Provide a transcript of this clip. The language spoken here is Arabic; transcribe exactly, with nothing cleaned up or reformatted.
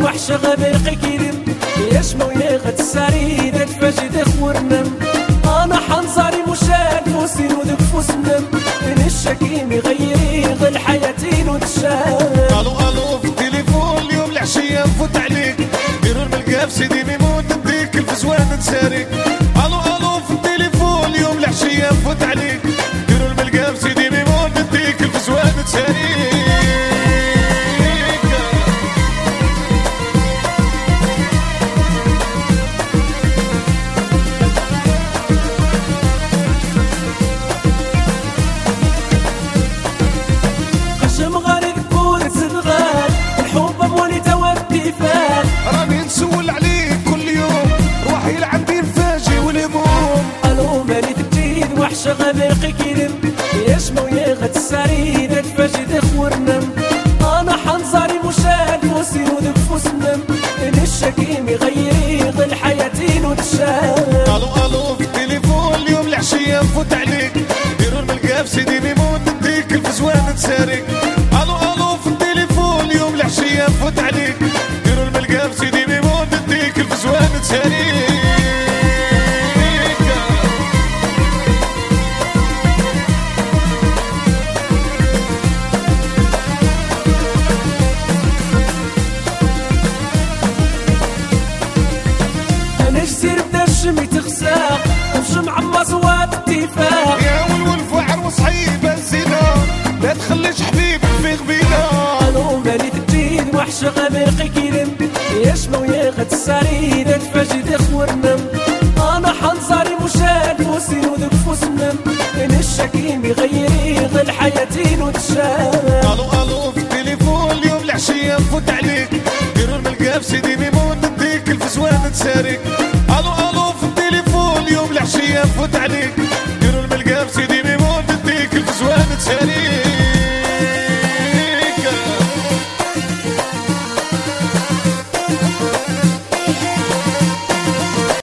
وحشة غبرقي كيرم يشمو ياخد الساري ذاك فاجد خورنم انا حنظري مشان فوسين وذك فوسنم من الشكيم يغيري غل حياتين وتشان. الو الو في التليفون اليوم العشية نفوت عليك ديروا الملقا في سيدي ميمون نديك الفزوان نتسارك. الو الو في التليفون اليوم العشية نفوت عليك ديروا الملقا في سيدي ميمون نديك الفزوان نتسارك. راني نسول عليك كل يوم روحي لعندي نفاجئ والهموم. الو مالي تبتيد وحشة غبرقي كيرم يشمو ياخد الساري ذاك فاجد خورنم انا حنظري مشان فوسين وذك فوسنم من الشكيم يغيري غل حياتين وتشان. الو الو في التليفون اليوم العشية نفوت عليك ديروا الملقا في سيدي ميمون نديك الفزوان نتسارك. الو الو في التليفون اليوم العشية نفوت عليك ديروا الملقا في سيدي ميمون نديك الفزوان نتسارك. انا جزير بدا الشمي تخساق وشمع مصوات اتفاق يا والولف وعروس حيبة الزنا لا تخليش حبيبك في غبينا. الو مالي تبتيد وحشة غبرقي كيرم يشمو ياخد الساري ذاك فاجد خورنم انا حنظري مشان فوسين وذك فوسنم من الشكيم يغيري غل حياتين وتشان. الو الو في التليفون اليوم العشية نفوت عليك ديروا الملقا في سيدي ميمون نديك الفزوان نتسارك. الو الو في التليفون اليوم العشية نفوت عليك